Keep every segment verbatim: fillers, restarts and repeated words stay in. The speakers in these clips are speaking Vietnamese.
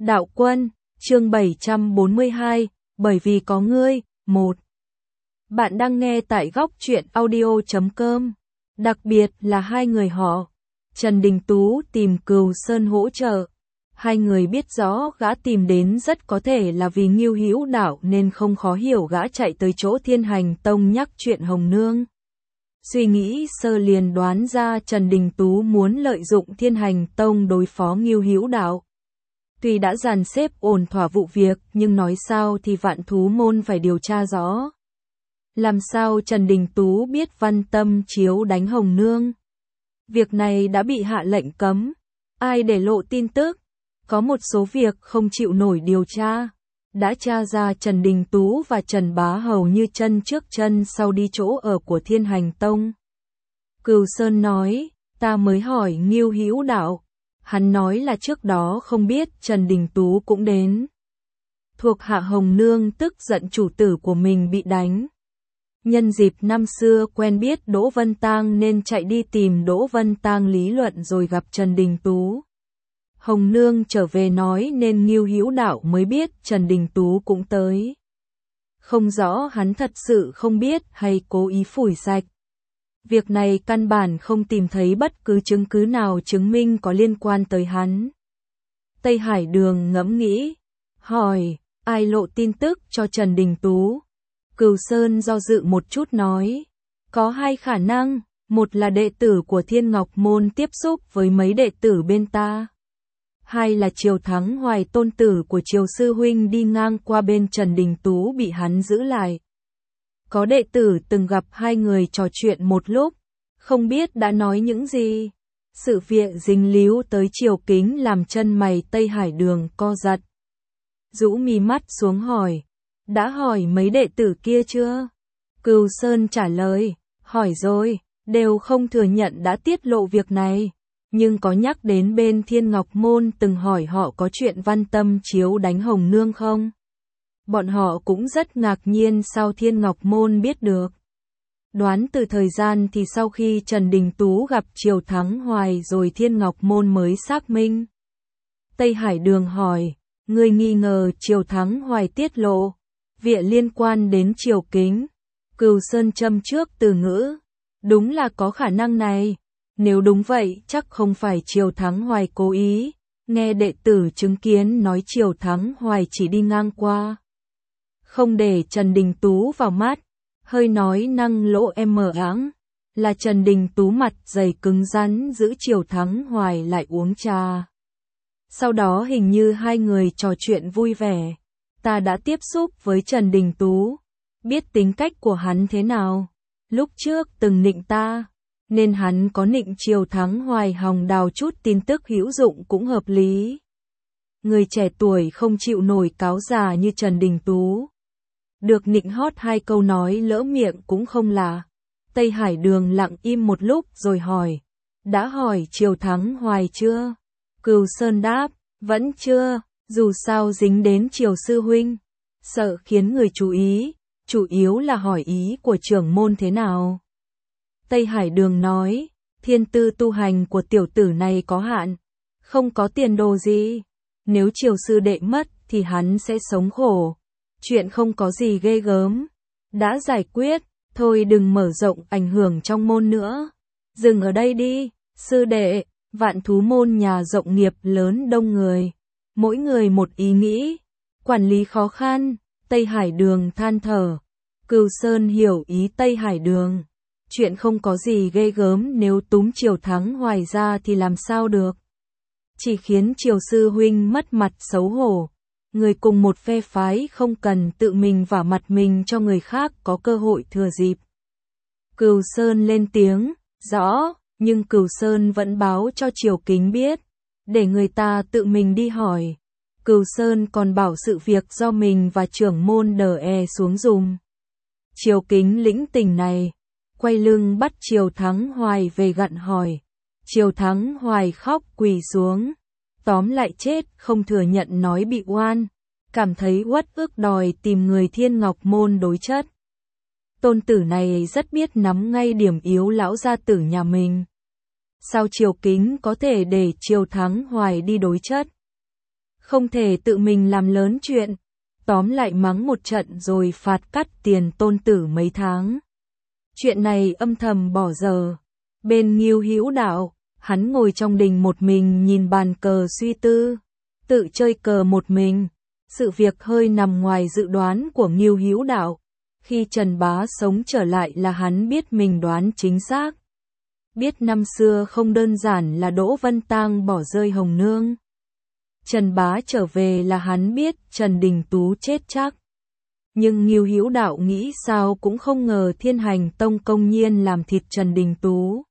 Đạo Quân, chương bảy trăm bốn mươi hai, bởi vì có ngươi, một. Bạn đang nghe tại góc truyện audio chấm com. Đặc biệt là hai người họ, Trần Đình Tú tìm Cừu Sơn hỗ trợ. Hai người biết rõ gã tìm đến rất có thể là vì Ngưu Hữu Đạo nên không khó hiểu gã chạy tới chỗ Thiên Hành Tông nhắc chuyện Hồng Nương. Suy nghĩ sơ liền đoán ra Trần Đình Tú muốn lợi dụng Thiên Hành Tông đối phó Ngưu Hữu Đạo. Tuy đã dàn xếp ổn thỏa vụ việc nhưng nói sao thì Vạn Thú Môn phải điều tra rõ. Làm sao Trần Đình Tú biết Văn Tâm Chiếu đánh Hồng Nương? Việc này đã bị hạ lệnh cấm. Ai để lộ tin tức? Có một số việc không chịu nổi điều tra. Đã tra ra Trần Đình Tú và Trần Bá hầu như chân trước chân sau đi chỗ ở của Thiên Hành Tông. Cừu Sơn nói, ta mới hỏi Ngưu Hữu Đạo. Hắn nói là trước đó không biết Trần Đình Tú cũng đến. Thuộc hạ Hồng Nương tức giận chủ tử của mình bị đánh. Nhân dịp năm xưa quen biết Đỗ Vân Tang nên chạy đi tìm Đỗ Vân Tang lý luận rồi gặp Trần Đình Tú. Hồng Nương trở về nói nên Ngưu Hữu Đạo mới biết Trần Đình Tú cũng tới. Không rõ hắn thật sự không biết hay cố ý phủi sạch. Việc này căn bản không tìm thấy bất cứ chứng cứ nào chứng minh có liên quan tới hắn. Tây Hải Đường ngẫm nghĩ, hỏi, ai lộ tin tức cho Trần Đình Tú? Cừu Sơn do dự một chút nói, có hai khả năng, một là đệ tử của Thiên Ngọc Môn tiếp xúc với mấy đệ tử bên ta. Hai là Triều Thắng Hoài tôn tử của Triều Sư Huynh đi ngang qua bên Trần Đình Tú bị hắn giữ lại. Có đệ tử từng gặp hai người trò chuyện một lúc, không biết đã nói những gì. Sự việc dính líu tới Triều Kính làm chân mày Tây Hải Đường co giật. Rũ mi mắt xuống hỏi, đã hỏi mấy đệ tử kia chưa? Cừu Sơn trả lời, hỏi rồi, đều không thừa nhận đã tiết lộ việc này. Nhưng có nhắc đến bên Thiên Ngọc Môn từng hỏi họ có chuyện Văn Tâm Chiếu đánh Hồng Nương không? Bọn họ cũng rất ngạc nhiên sao Thiên Ngọc Môn biết được. Đoán từ thời gian thì sau khi Trần Đình Tú gặp Triều Thắng Hoài rồi Thiên Ngọc Môn mới xác minh. Tây Hải Đường hỏi, người nghi ngờ Triều Thắng Hoài tiết lộ việc liên quan đến Triều Kính. Cừu Sơn châm trước từ ngữ, đúng là có khả năng này. Nếu đúng vậy chắc không phải Triều Thắng Hoài cố ý. Nghe đệ tử chứng kiến nói Triều Thắng Hoài chỉ đi ngang qua. Không để Trần Đình Tú vào mắt, hơi nói năng lỗ em mờ áng, là Trần Đình Tú mặt dày cứng rắn giữ Triều Thắng Hoài lại uống trà. Sau đó hình như hai người trò chuyện vui vẻ. Ta đã tiếp xúc với Trần Đình Tú, biết tính cách của hắn thế nào. Lúc trước từng nịnh ta, nên hắn có nịnh Triều Thắng Hoài hòng đào chút tin tức hữu dụng cũng hợp lý. Người trẻ tuổi không chịu nổi cáo già như Trần Đình Tú. Được nịnh hót hai câu nói lỡ miệng cũng không lạ. Tây Hải Đường lặng im một lúc rồi hỏi, đã hỏi Triều Thắng Hoài chưa? Cừu Sơn đáp, vẫn chưa, dù sao dính đến Triều Sư Huynh. Sợ khiến người chú ý, chủ yếu là hỏi ý của trưởng môn thế nào. Tây Hải Đường nói, thiên tư tu hành của tiểu tử này có hạn, không có tiền đồ gì. Nếu Triều Sư đệ mất thì hắn sẽ sống khổ. Chuyện không có gì ghê gớm, đã giải quyết, thôi đừng mở rộng ảnh hưởng trong môn nữa. Dừng ở đây đi, sư đệ, Vạn Thú Môn nhà rộng nghiệp lớn đông người. Mỗi người một ý nghĩ, quản lý khó khăn, Tây Hải Đường than thở. Cừu Sơn hiểu ý Tây Hải Đường. Chuyện không có gì ghê gớm nếu túm Triều Thắng Hoài ra thì làm sao được. Chỉ khiến Triều Sư Huynh mất mặt xấu hổ. Người cùng một phe phái không cần tự mình vả mặt mình cho người khác có cơ hội thừa dịp. Cừu Sơn lên tiếng, rõ, nhưng Cừu Sơn vẫn báo cho Triều Kính biết, để người ta tự mình đi hỏi. Cừu Sơn còn bảo sự việc do mình và trưởng môn đờ e xuống dùm. Triều Kính lĩnh tình này, quay lưng bắt Triều Thắng Hoài về gặn hỏi. Triều Thắng Hoài khóc quỳ xuống. Tóm lại chết không thừa nhận nói bị oan, cảm thấy uất ức đòi tìm người Thiên Ngọc Môn đối chất. Tôn tử này rất biết nắm ngay điểm yếu lão gia tử nhà mình. Sao Triều Kính có thể để Triều Thắng Hoài đi đối chất? không thể tự mình làm lớn chuyện. Tóm lại mắng một trận rồi phạt cắt tiền tôn tử mấy tháng. Chuyện này âm thầm bỏ dở. Bên Ngưu Hữu Đạo, hắn ngồi trong đình một mình nhìn bàn cờ suy tư, tự chơi cờ một mình. Sự việc hơi nằm ngoài dự đoán của Ngưu Hữu Đạo. Khi Trần Bá sống trở lại là hắn biết mình đoán chính xác. Biết năm xưa không đơn giản là Đỗ Vân Tang bỏ rơi Hồng Nương. Trần Bá trở về là hắn biết Trần Đình Tú chết chắc. Nhưng Ngưu Hữu Đạo nghĩ sao cũng không ngờ Thiên Hành Tông công nhiên làm thịt Trần Đình Tú.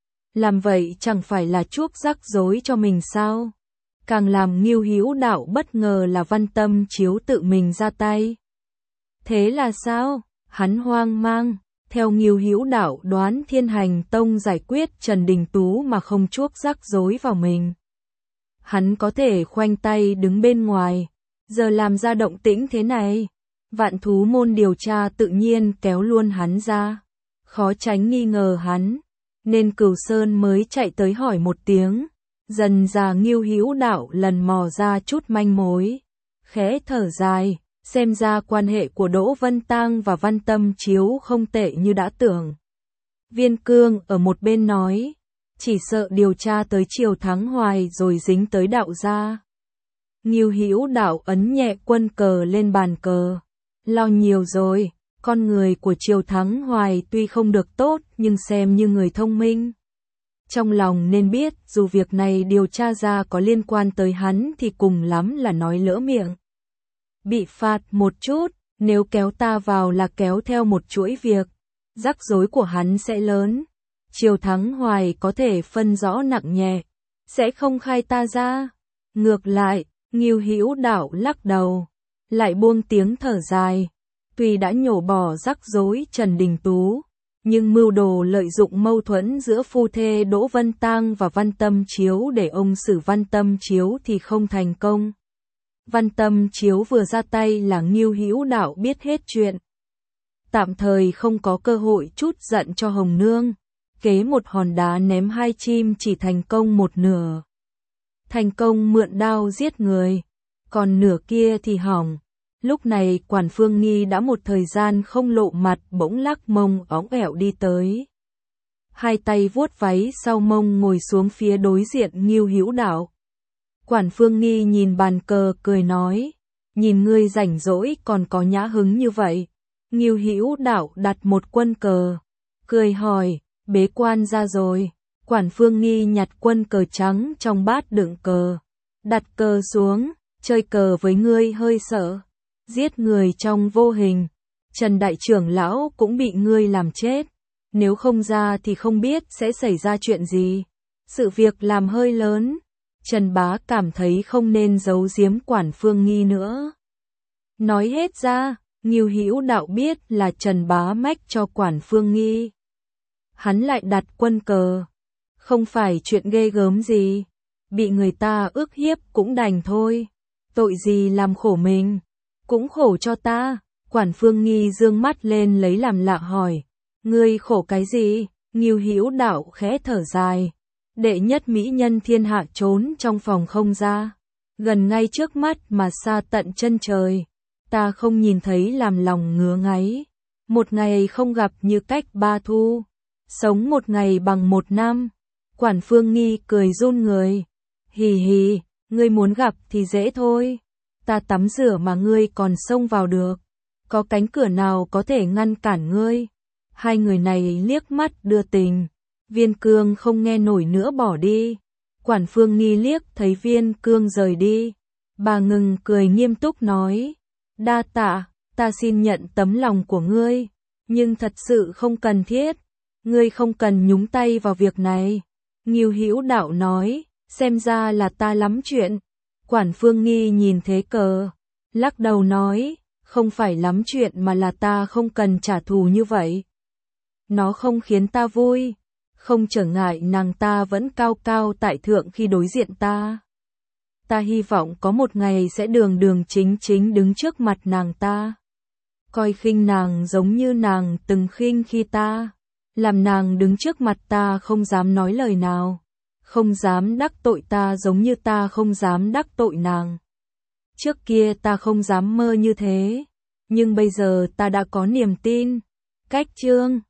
Làm vậy chẳng phải là chuốc rắc rối cho mình sao? Càng làm Ngưu Hữu Đạo bất ngờ là Văn Tâm Chiếu tự mình ra tay. Thế là sao? Hắn hoang mang. Theo Ngưu Hữu Đạo đoán Thiên Hành Tông giải quyết Trần Đình Tú mà không chuốc rắc rối vào mình. Hắn có thể khoanh tay đứng bên ngoài, giờ làm ra động tĩnh thế này. Vạn Thú Môn điều tra tự nhiên kéo luôn hắn ra. Khó tránh nghi ngờ hắn, nên Cửu Sơn mới chạy tới hỏi một tiếng. Dần già Ngưu Hữu Đạo lần mò ra chút manh mối. Khẽ thở dài, xem ra quan hệ của Đỗ Vân Tang và Văn Tâm Chiếu không tệ như đã tưởng. Viên Cương ở một bên nói, chỉ sợ điều tra tới Triều Thắng hoài rồi dính tới Đạo gia. Ngưu Hữu Đạo ấn nhẹ quân cờ lên bàn cờ. Lo nhiều rồi, con người của Triều Thắng hoài tuy không được tốt nhưng xem như người thông minh. Trong lòng nên biết dù việc này điều tra ra có liên quan tới hắn thì cùng lắm là nói lỡ miệng. Bị phạt một chút, nếu kéo ta vào là kéo theo một chuỗi việc. Rắc rối của hắn sẽ lớn. Triều Thắng hoài có thể phân rõ nặng nhẹ, sẽ không khai ta ra. Ngược lại, Ngưu Hữu Đạo lắc đầu, lại buông tiếng thở dài. Tuy đã nhổ bỏ rắc rối Trần Đình Tú, nhưng mưu đồ lợi dụng mâu thuẫn giữa phu thê Đỗ Vân Tang và Văn Tâm Chiếu để ông xử Văn Tâm Chiếu thì không thành công. Văn Tâm Chiếu vừa ra tay là Ngưu Hữu Đạo biết hết chuyện. Tạm thời không có cơ hội chút giận cho Hồng Nương. Kế một hòn đá ném hai chim chỉ thành công một nửa. Thành công mượn đao giết người, còn nửa kia thì hỏng. Lúc này Quản Phương Nghi đã một thời gian không lộ mặt bỗng lắc mông óng ẻo đi tới. Hai tay vuốt váy sau mông ngồi xuống phía đối diện Ngưu Hữu Đạo. Quản Phương Nghi nhìn bàn cờ cười nói, nhìn ngươi rảnh rỗi còn có nhã hứng như vậy. Ngưu Hữu Đạo đặt một quân cờ, cười hỏi, bế quan ra rồi. Quản Phương Nghi nhặt quân cờ trắng trong bát đựng cờ, đặt cờ xuống, chơi cờ với ngươi hơi sợ. Giết người trong vô hình, Trần Đại Trưởng Lão cũng bị ngươi làm chết. Nếu không ra thì không biết sẽ xảy ra chuyện gì. Sự việc làm hơi lớn. Trần Bá cảm thấy không nên giấu giếm Quản Phương Nghi nữa. Nói hết ra, Ngưu Hữu Đạo biết là Trần Bá mách cho Quản Phương Nghi. Hắn lại đặt quân cờ. Không phải chuyện ghê gớm gì. Bị người ta ức hiếp cũng đành thôi. Tội gì làm khổ mình. Cũng khổ cho ta. Quản Phương Nghi dương mắt lên lấy làm lạ hỏi. Ngươi khổ cái gì? Ngưu Hữu Đạo khẽ thở dài. Đệ nhất mỹ nhân thiên hạ trốn trong phòng không ra. Gần ngay trước mắt mà xa tận chân trời. Ta không nhìn thấy làm lòng ngứa ngáy. Một ngày không gặp như cách ba thu. Sống một ngày bằng một năm. Quản Phương Nghi cười run người. Hì hì, ngươi muốn gặp thì dễ thôi. Ta tắm rửa mà ngươi còn xông vào được. Có cánh cửa nào có thể ngăn cản ngươi? Hai người này liếc mắt đưa tình. Viên Cương không nghe nổi nữa bỏ đi. Quản Phương Nghi liếc thấy Viên Cương rời đi. Bà ngừng cười nghiêm túc nói. Đa tạ, ta xin nhận tấm lòng của ngươi. Nhưng thật sự không cần thiết. Ngươi không cần nhúng tay vào việc này. Ngưu Hữu Đạo nói. Xem ra là ta lắm chuyện. Quản Phương Nghi nhìn thế cờ. Lắc đầu nói. Không phải lắm chuyện mà là ta không cần trả thù như vậy. Nó không khiến ta vui. Không trở ngại nàng ta vẫn cao cao tại thượng khi đối diện ta. Ta hy vọng có một ngày sẽ đường đường chính chính đứng trước mặt nàng ta. Coi khinh nàng giống như nàng từng khinh khi ta. Làm nàng đứng trước mặt ta không dám nói lời nào. Không dám đắc tội ta giống như ta không dám đắc tội nàng. Trước kia ta không dám mơ như thế, nhưng bây giờ ta đã có niềm tin. Cách chương